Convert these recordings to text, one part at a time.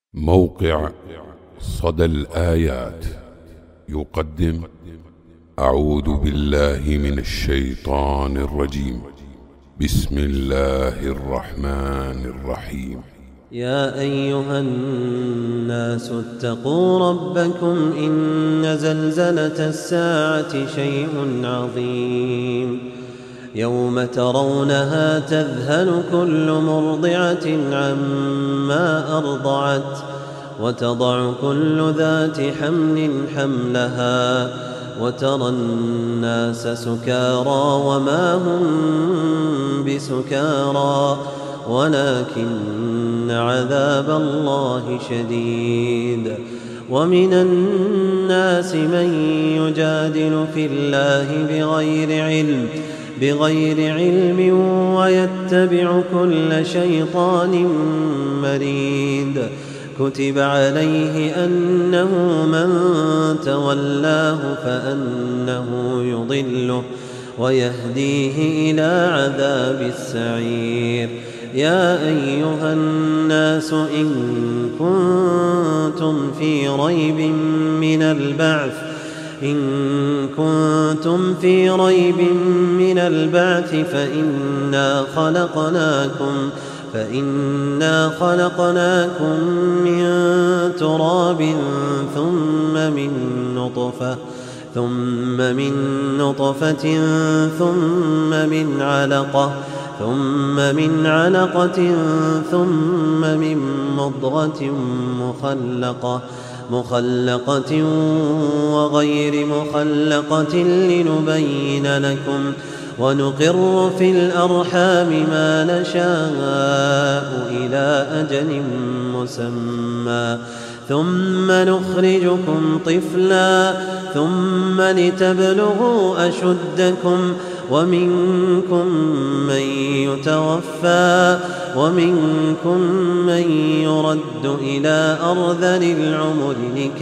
موقع صدى الآيات يقدم أعوذ بالله من الشيطان الرجيم. بسم الله الرحمن الرحيم. يا أيها الناس اتقوا ربكم إن زلزلة الساعة شيء عظيم يوم ترونها تذهل كل مرضعة عما أرضعت وتضع كل ذات حمل حملها وترى الناس سكارى وما هم بسكارى ولكن عذاب الله شديد. ومن الناس من يجادل في الله بغير علم ويتبع كل شيطان مريد. كتب عليه أنه من تولاه فأنه يضله ويهديه إلى عذاب السعير. يا أيها الناس إن كنتم في ريب من البعث فإنا خلقناكم من تراب ثم من نطفة ثم من علقة ثم من مضغة مخلقة وغير مخلقة لنبين لكم ونقر في الأرحام ما نشاء إلى أجل مسمى ثم نخرجكم طفلا ثم لتبلغوا أشدكم ومنكم من يتوفى ومنكم من يرد إلى أرذل العمر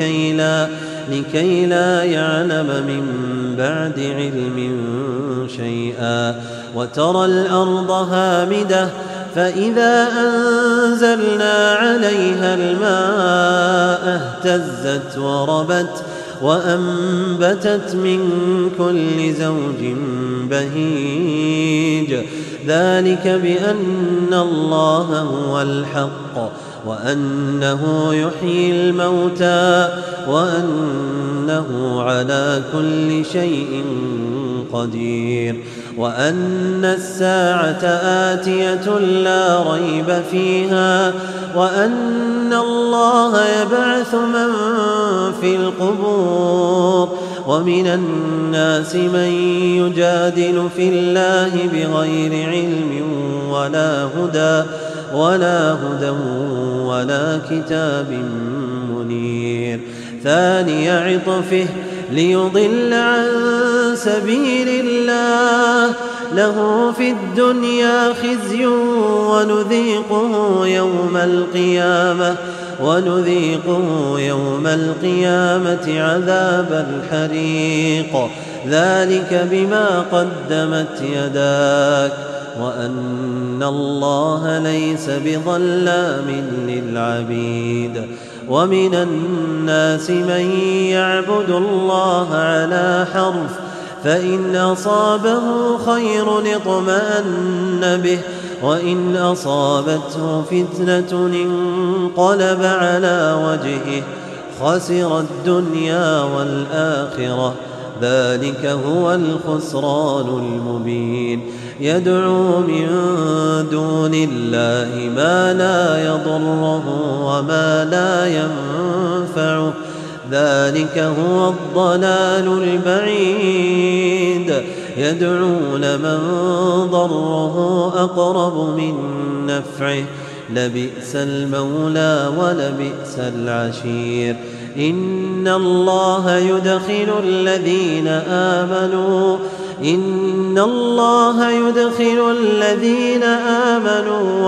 لكي لا يعلم من بعد علم شيئا. وترى الأرض هامدة فإذا أنزلنا عليها الماء اهتزت وربت وأنبتت من كل زوج بهيج. ذلك بأن الله هو الحق وأنه يحيي الموتى وأنه على كل شيء قدير وأن الساعة آتية لا ريب فيها وأن الله يبعث من في القبور. ومن الناس من يجادل في الله بغير علم ولا هدى ولا كتاب منير. ثاني عطفه ليضل عن سبيل الله له في الدنيا خزي ونذيقه يوم القيامة عذاب الحريق. ذلك بما قدمت يداك وأن الله ليس بظلام للعبيد. ومن الناس من يعبد الله على حرف فإن أصابه خير اطمأن به وإن أصابته فتنة انقلب على وجهه خسر الدنيا والآخرة. ذلك هو الخسران المبين. يدعو من دون الله ما لا يضره وما لا ينفعه. ذلك هو الضلال البعيد. يدعون من ضره أقرب من نفعه لبئس المولى ولبئس العشير. إن الله يدخل الذين آمنوا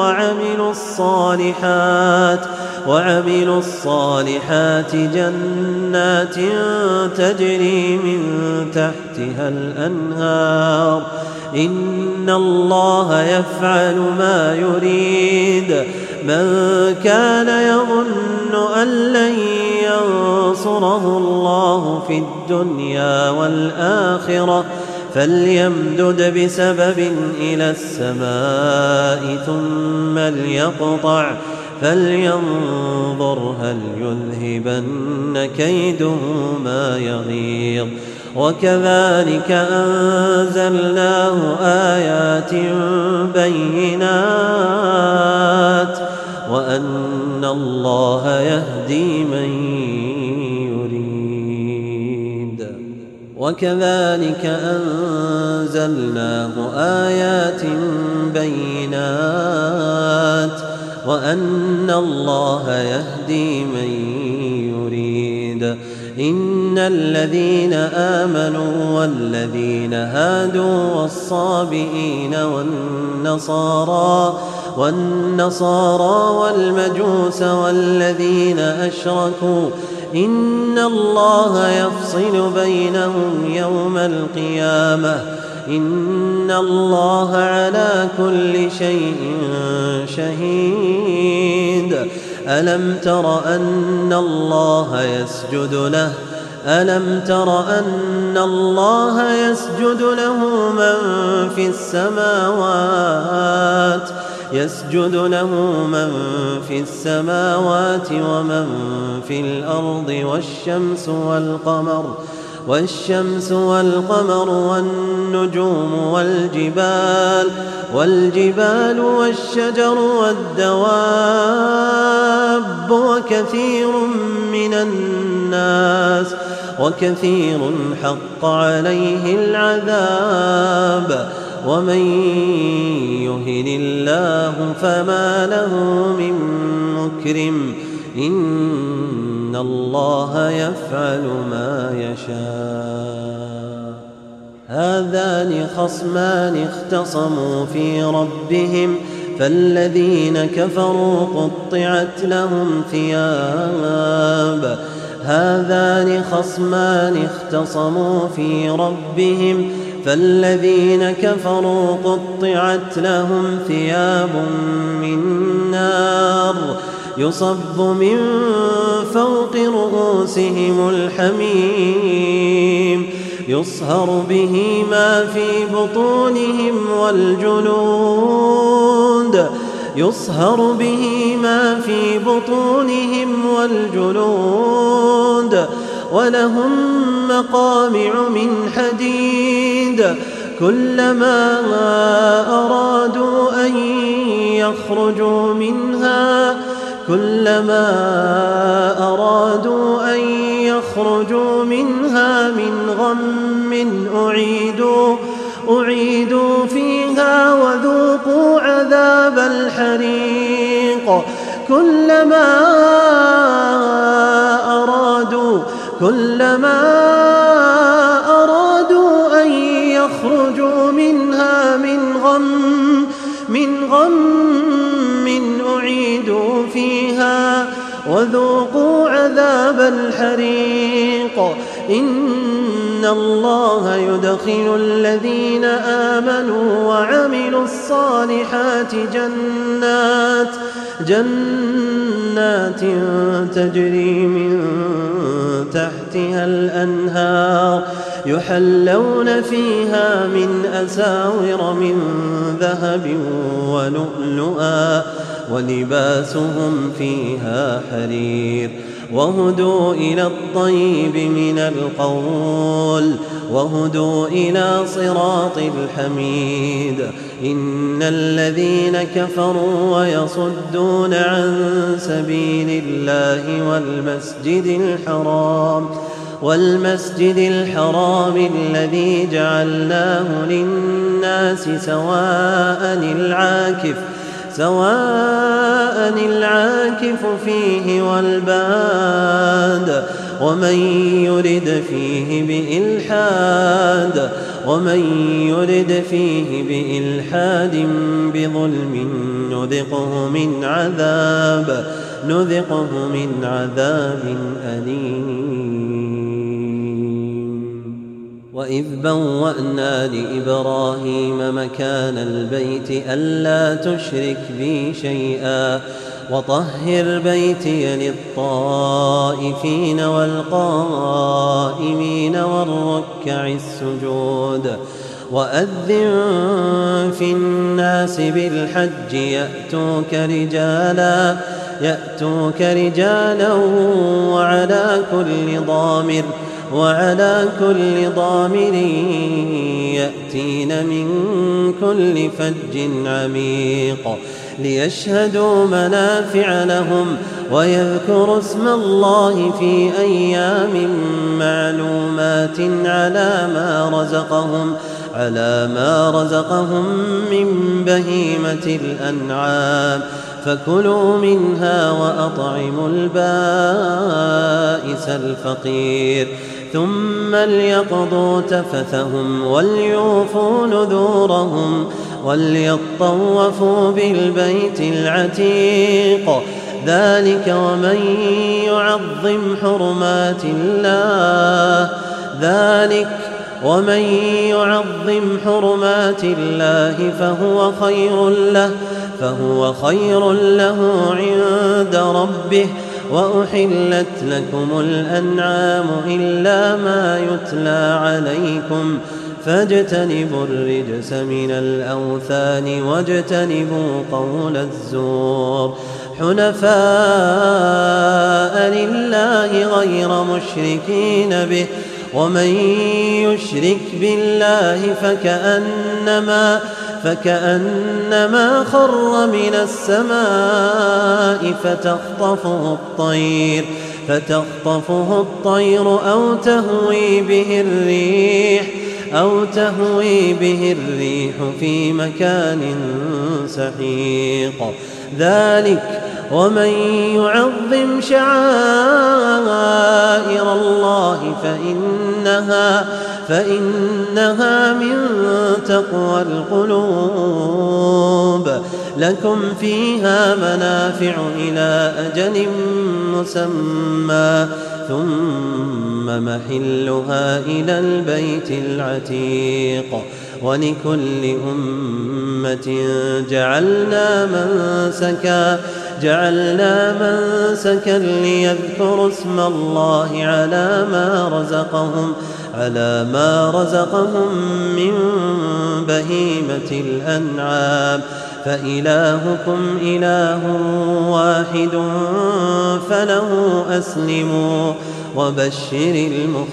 وعملوا الصالحات جنات تجري من تحتها الأنهار إن الله يفعل ما يريد من كان يظن أن لن ينصره الله في الدنيا والآخرة فليمدد بسبب إلى السماء ثم ليقطع فلينظر هل يذهبن كيده ما يغيظ وكذلك أنزلناه آيات بينات وأن الله يهدي من يريد وكذلك أنزلناه آيات بينات وأن الله يهدي من يريد إن الذين آمنوا والذين هادوا والصابئين والنصارى والمجوس والذين أشركوا إن الله يفصل بينهم يوم القيامة إن الله على كل شيء شهيد ألم تر أن الله يسجد له من في السماوات ومن في الأرض والشمس والقمر والنجوم والجبال والشجر والدواب وكثير حق عليه العذاب ومن يهن الله فما له من مكرم إن الله يفعل ما يشاء هذان خصمان اختصموا في ربهم فالذين كفروا قطعت لهم ثياب من نار يصب من فوق رؤوسهم الحميم يصهر به ما في بطونهم والجلود ولهم مقامع من حديد كلما أرادوا أن يخرجوا منها من غم أعيدوا فيها وذوقوا عذاب الحريق كلما أرادوا أن يخرجوا منها من غم أعيدوا فيها وذوقوا عذاب الحريق إن الله يدخل الذين آمنوا وعملوا الصالحات جنات تجري من تحتها الأنهار يحلون فيها من أساور من ذهب ولؤلؤا ولباسهم فيها حرير وهدوا إلى الطيب من القول وهدوا إلى صراط الحميد إن الذين كفروا ويصدون عن سبيل الله والمسجد الحرام الذي جعلناه للناس سواء العاكف فيه والباد ومن يرد فيه بإلحاد بظلم نذقه من عذاب أليم وإذ بوأنا لإبراهيم مكان البيت ألا تشرك بي شيئا وطهر بيتي للطائفين والقائمين والركع السجود وأذن في الناس بالحج يأتوك رجالا وعلى كل ضامر يأتين من كل فج عميق ليشهدوا منافع لهم ويذكروا اسم الله في أيام معلومات على ما رزقهم من بهيمة الأنعام فكلوا منها وأطعموا البائس الفقير ثم ليقضوا تفثهم وليوفوا نذورهم وليطوفوا بالبيت العتيق ذلك ومن يعظم حرمات الله فهو خير له عند ربه وأحلت لكم الأنعام إلا ما يتلى عليكم فاجتنبوا الرجس من الأوثان واجتنبوا قول الزور حنفاء لله غير مشركين به ومن يشرك بالله فكأنما خر من السماء فتخطفه الطير أو تهوي به الريح في مكان سحيق ذلك ومن يعظم شعائر الله فإنها من تقوى القلوب لكم فيها منافع إلى أجل مسمى ثم محلها إلى البيت العتيق ولكل أمة جعلنا منسكا ليذكروا اسم الله على ما رزقهم من بهيمة الأنعام فإلهكم إله واحد فله أسلموا وبشر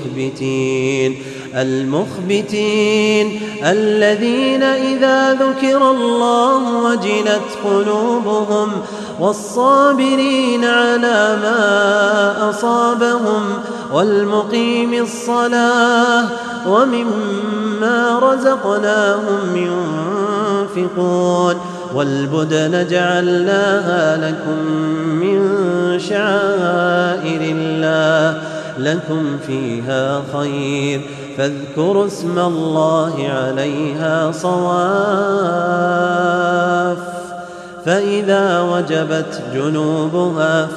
المخبتين الذين إذا ذكر الله وجلت قلوبهم والصابرين على ما أصابهم والمقيم الصلاة ومما رزقناهم ينفقون والبدن جعلناها لكم من شعائر الله لكم فيها خير فاذكروا اسم الله عليها صواف فإذا وجبت جنوبها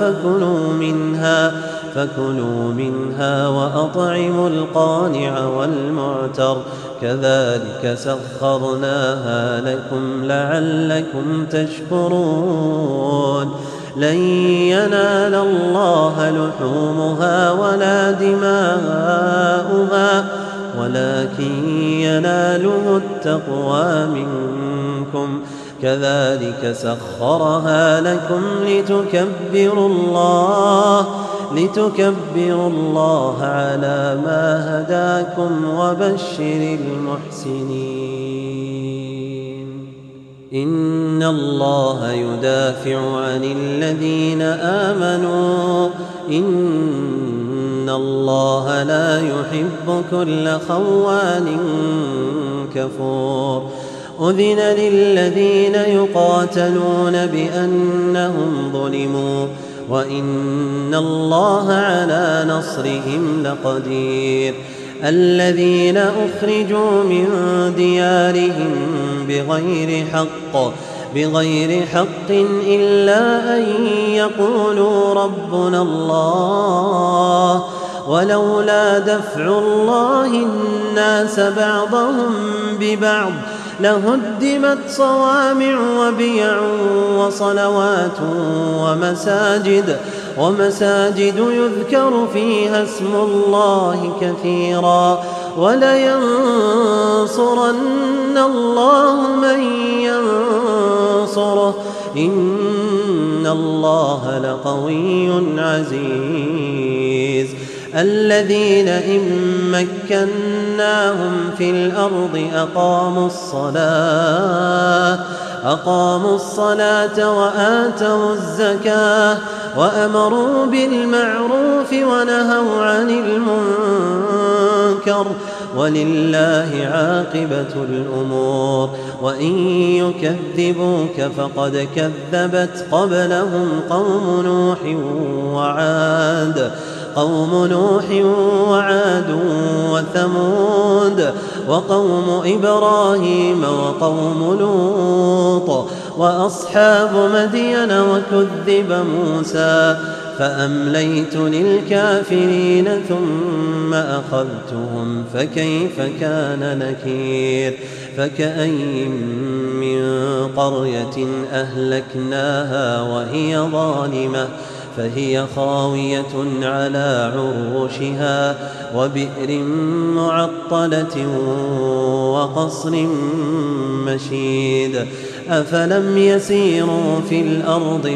فكلوا منها وأطعموا القانع والمعتر كذلك سخرناها لكم لعلكم تشكرون لن ينال الله لحومها ولا دماؤها ولكن يناله التقوى منكم كذلك سخرها لكم لتكبروا الله على ما هداكم وبشر المحسنين إن الله يدافع عن الذين آمنوا إن الله لا يحب كل خوان كفور أذن للذين يقاتلون بأنهم ظلموا وإن الله على نصرهم لقدير الذين أخرجوا من ديارهم بغير حق إلا أن يقولوا ربنا الله ولولا دفع الله الناس بعضهم ببعض لهدمت صوامع وبيع وصلوات ومساجد يذكر فيها اسم الله كثيرا ولينصرن الله من ينصره إن الله لقوي عزيز الذين إن مكناهم في الأرض أقاموا الصلاة وآتوا الزكاة وأمروا بالمعروف ونهوا عن المنكر ولله عاقبة الأمور وإن يكذبوك فقد كذبت قبلهم قوم نوح وعاد وثمود وقوم إبراهيم وقوم لوط وأصحاب مدين وكذب موسى فأمليت للكافرين ثم أخذتهم فكيف كان نكير فكأين من قرية أهلكناها وهي ظالمة فهي خاوية على عروشها وبئر معطلة وقصر مشيد أفلم يسيروا في الأرض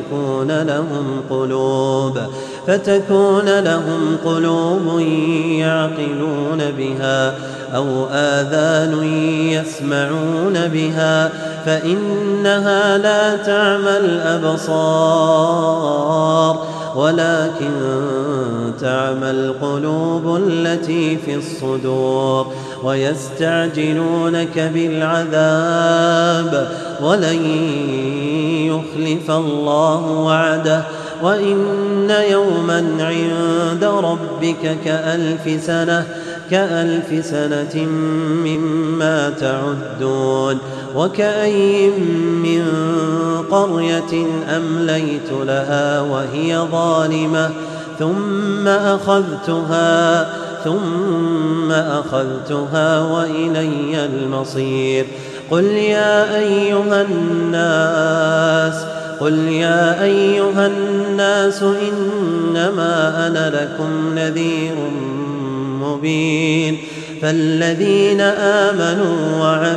فتكون لهم قلوب يعقلون بها أو آذان يسمعون بها فإنها لا تعمى الأبصار ولكن تعمى القلوب التي في الصدور ويستعجلونك بالعذاب ولن يخلف الله وعده وإن يوما عند ربك كألف سنة مما تعدون وكأين من قرية أمليت لها وهي ظالمة ثم أخذتها وإلي المصير قل يا أيها الناس إنما أنا لكم نذير مبين فالذين آمنوا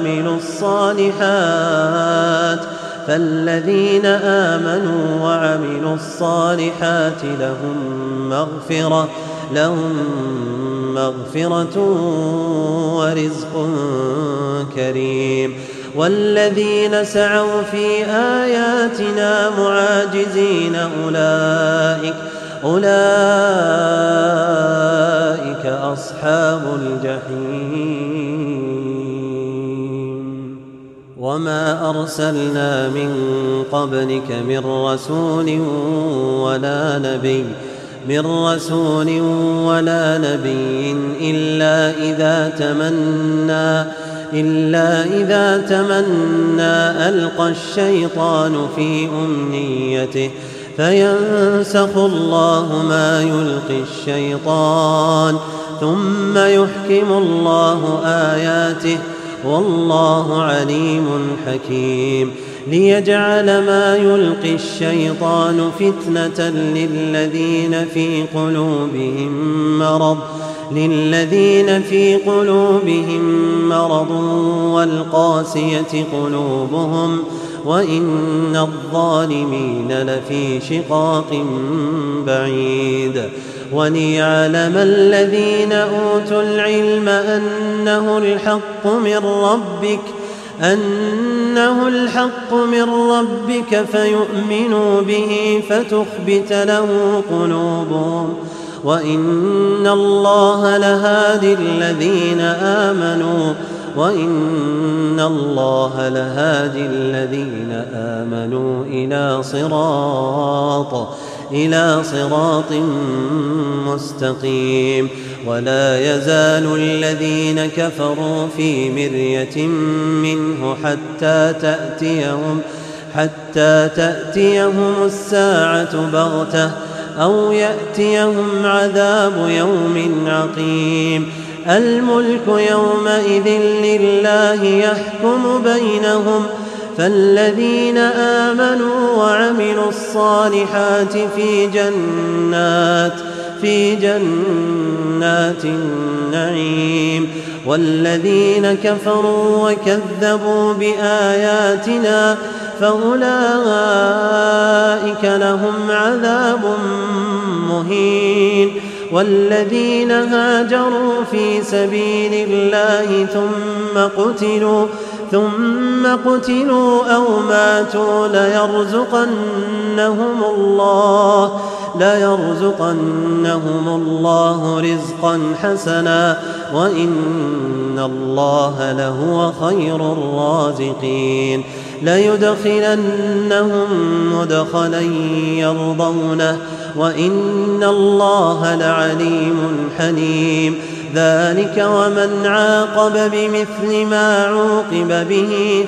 وعملوا الصالحات لهم مغفرة ورزق كريم والذين سعوا في آياتنا معاجزين أولئك أصحاب الجحيم وما أرسلنا من قبلك من رسول ولا نبي إلا إذا تمنى ألقى الشيطان في أمنيته فينسخ الله ما يلقي الشيطان ثم يحكم الله آياته والله عليم حكيم ليجعل ما يلقي الشيطان فتنة للذين في قلوبهم مرض والقاسية قلوبهم وإن الظالمين لفي شقاق بعيد وليعلم الذين أوتوا العلم أنه الحق من ربك فيؤمنوا به فتخبت له قلوبهم وإن الله لهادي الذين آمنوا إلى صراط مستقيم ولا يزال الذين كفروا في مرية منه حتى تأتيهم الساعة بغتة أو يأتيهم عذاب يوم عقيم الملك يومئذ لله يحكم بينهم فالذين آمنوا وعملوا الصالحات في جنات النعيم والذين كفروا وكذبوا بآياتنا فأولئك لهم عذاب مهين والذين هاجروا في سبيل الله ثم قتلوا أو ماتوا ليرزقنهم الله رزقا حسنا وإن الله لهو خير الرازقين ليدخلنهم مدخلا يرضونه وإن الله لعليم حليم ذلك ومن عاقب بمثل ما عوقب به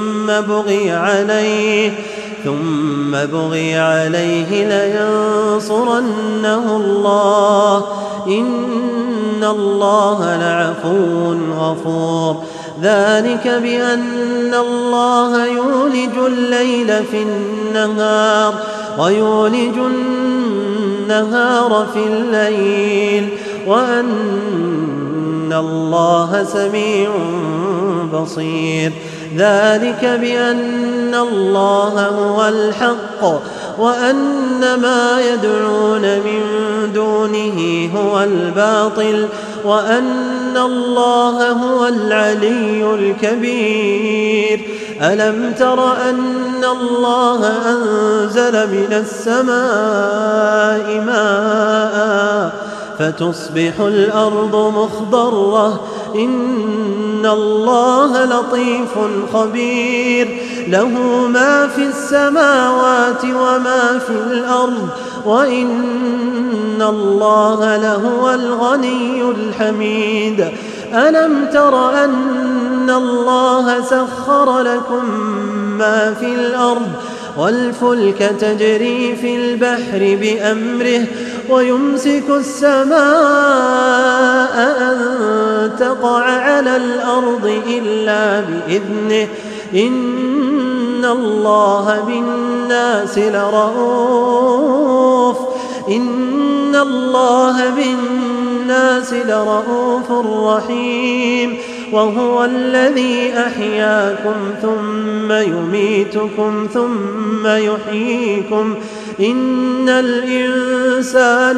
ثم بغي عليه لينصرنه الله إن الله لعفو غفور ذلك بأن الله يولج الليل في النهار ويولج النهار في الليل وأن الله سميع بصير ذلك بأن الله هو الحق وأن ما يدعون من دونه هو الباطل وأن الله هو العلي الكبير ألم تر أن الله أنزل من السماء ماء فتصبح الأرض مخضرة إن الله لطيف خبير له ما في السماوات وما في الأرض وإن الله لهو الغني الحميد ألم تر أن الله سخر لكم ما في الأرض والفلك تجري في البحر بأمره ويمسك السماء أن تقع على الأرض إلا بإذنه إن الله بالناس لرؤوف رحيم وهو الذي أحياكم ثم يميتكم ثم يحييكم إن الإنسان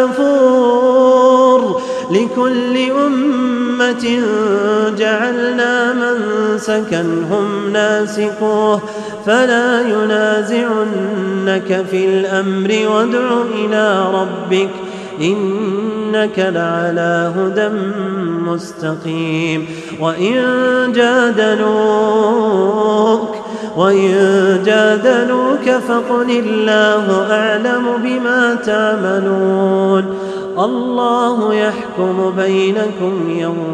لكفور لكل أمة جعلنا منسكا هم ناسكوه فلا ينازعنك في الأمر وادع إلى ربك إنك لعلى هدى مستقيم وإن جادلوك فقل الله أعلم بما تعملون الله يحكم بينكم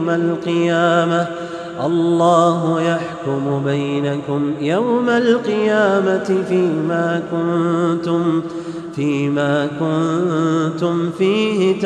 يوم القيامة فيما كنتم فيه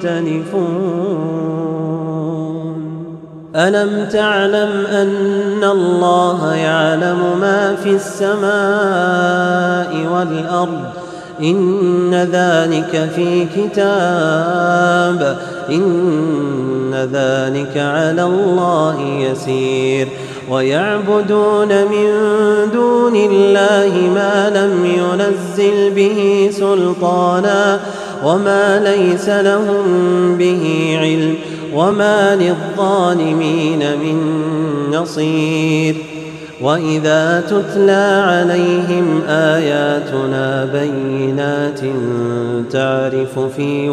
تختلفون ألم تعلم أن الله يعلم ما في السماء والأرض إن ذلك في كتاب إن ذلك على الله يسير ويعبدون من دون الله ما لم ينزل به سلطانا وما ليس لهم به علم وما للظالمين من نصير وإذا تتلى عليهم آياتنا بينات تعرف في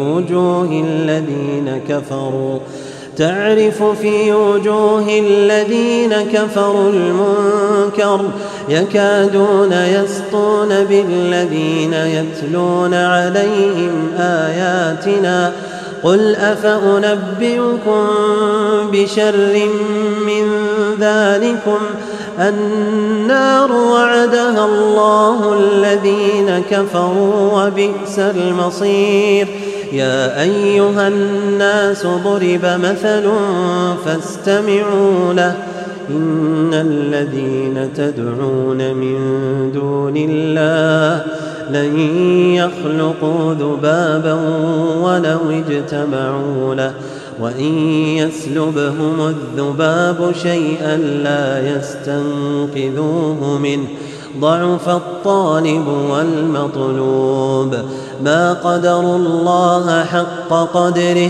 وجوه الذين كفروا المنكر يكادون يسطون بالذين يتلون عليهم آياتنا قل أفأنبئكم بشر من ذلكم النار وعدها الله الذين كفروا وبئس المصير يا أيها الناس ضرب مثل فاستمعوا له إن الذين تدعون من دون الله لن يخلقوا ذبابا ولو اجتمعوا له وإن يسلبهم الذباب شيئا لا يستنقذوه منه ضعف الطالب والمطلوب ما قدروا الله حق قدره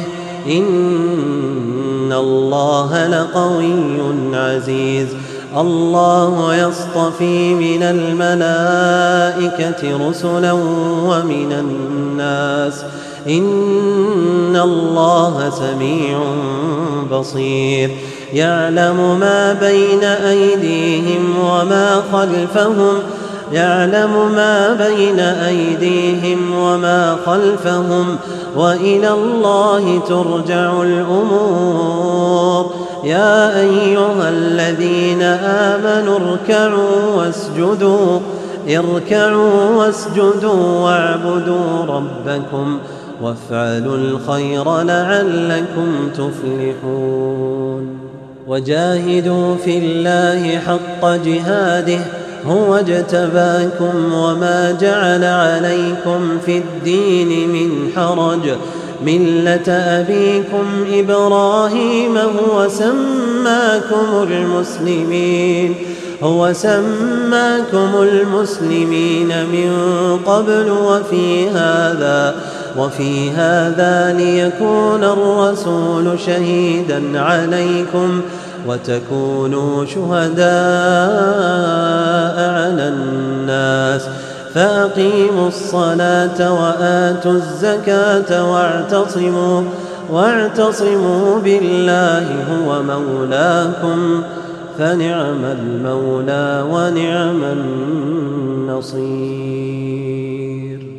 إن الله لقوي عزيز الله يصطفي من الملائكة رسلا ومن الناس إن الله سميع بصير يعلم ما بين أيديهم وما خلفهم وإلى الله ترجع الأمور يا أيها الذين آمنوا اركعوا واسجدوا واعبدوا ربكم وافعلوا الخير لعلكم تفلحون وجاهدوا في الله حق جهاده هو اجتباكم وما جعل عليكم في الدين من حرج ملة أبيكم إبراهيم هو سماكم المسلمين من قبل وفي هذا ليكون الرسول شهيدا عليكم وتكونوا شهداء على الناس فأقيموا الصلاة وآتوا الزكاة واعتصموا بالله هو مولاكم فنعم المولى ونعم النصير.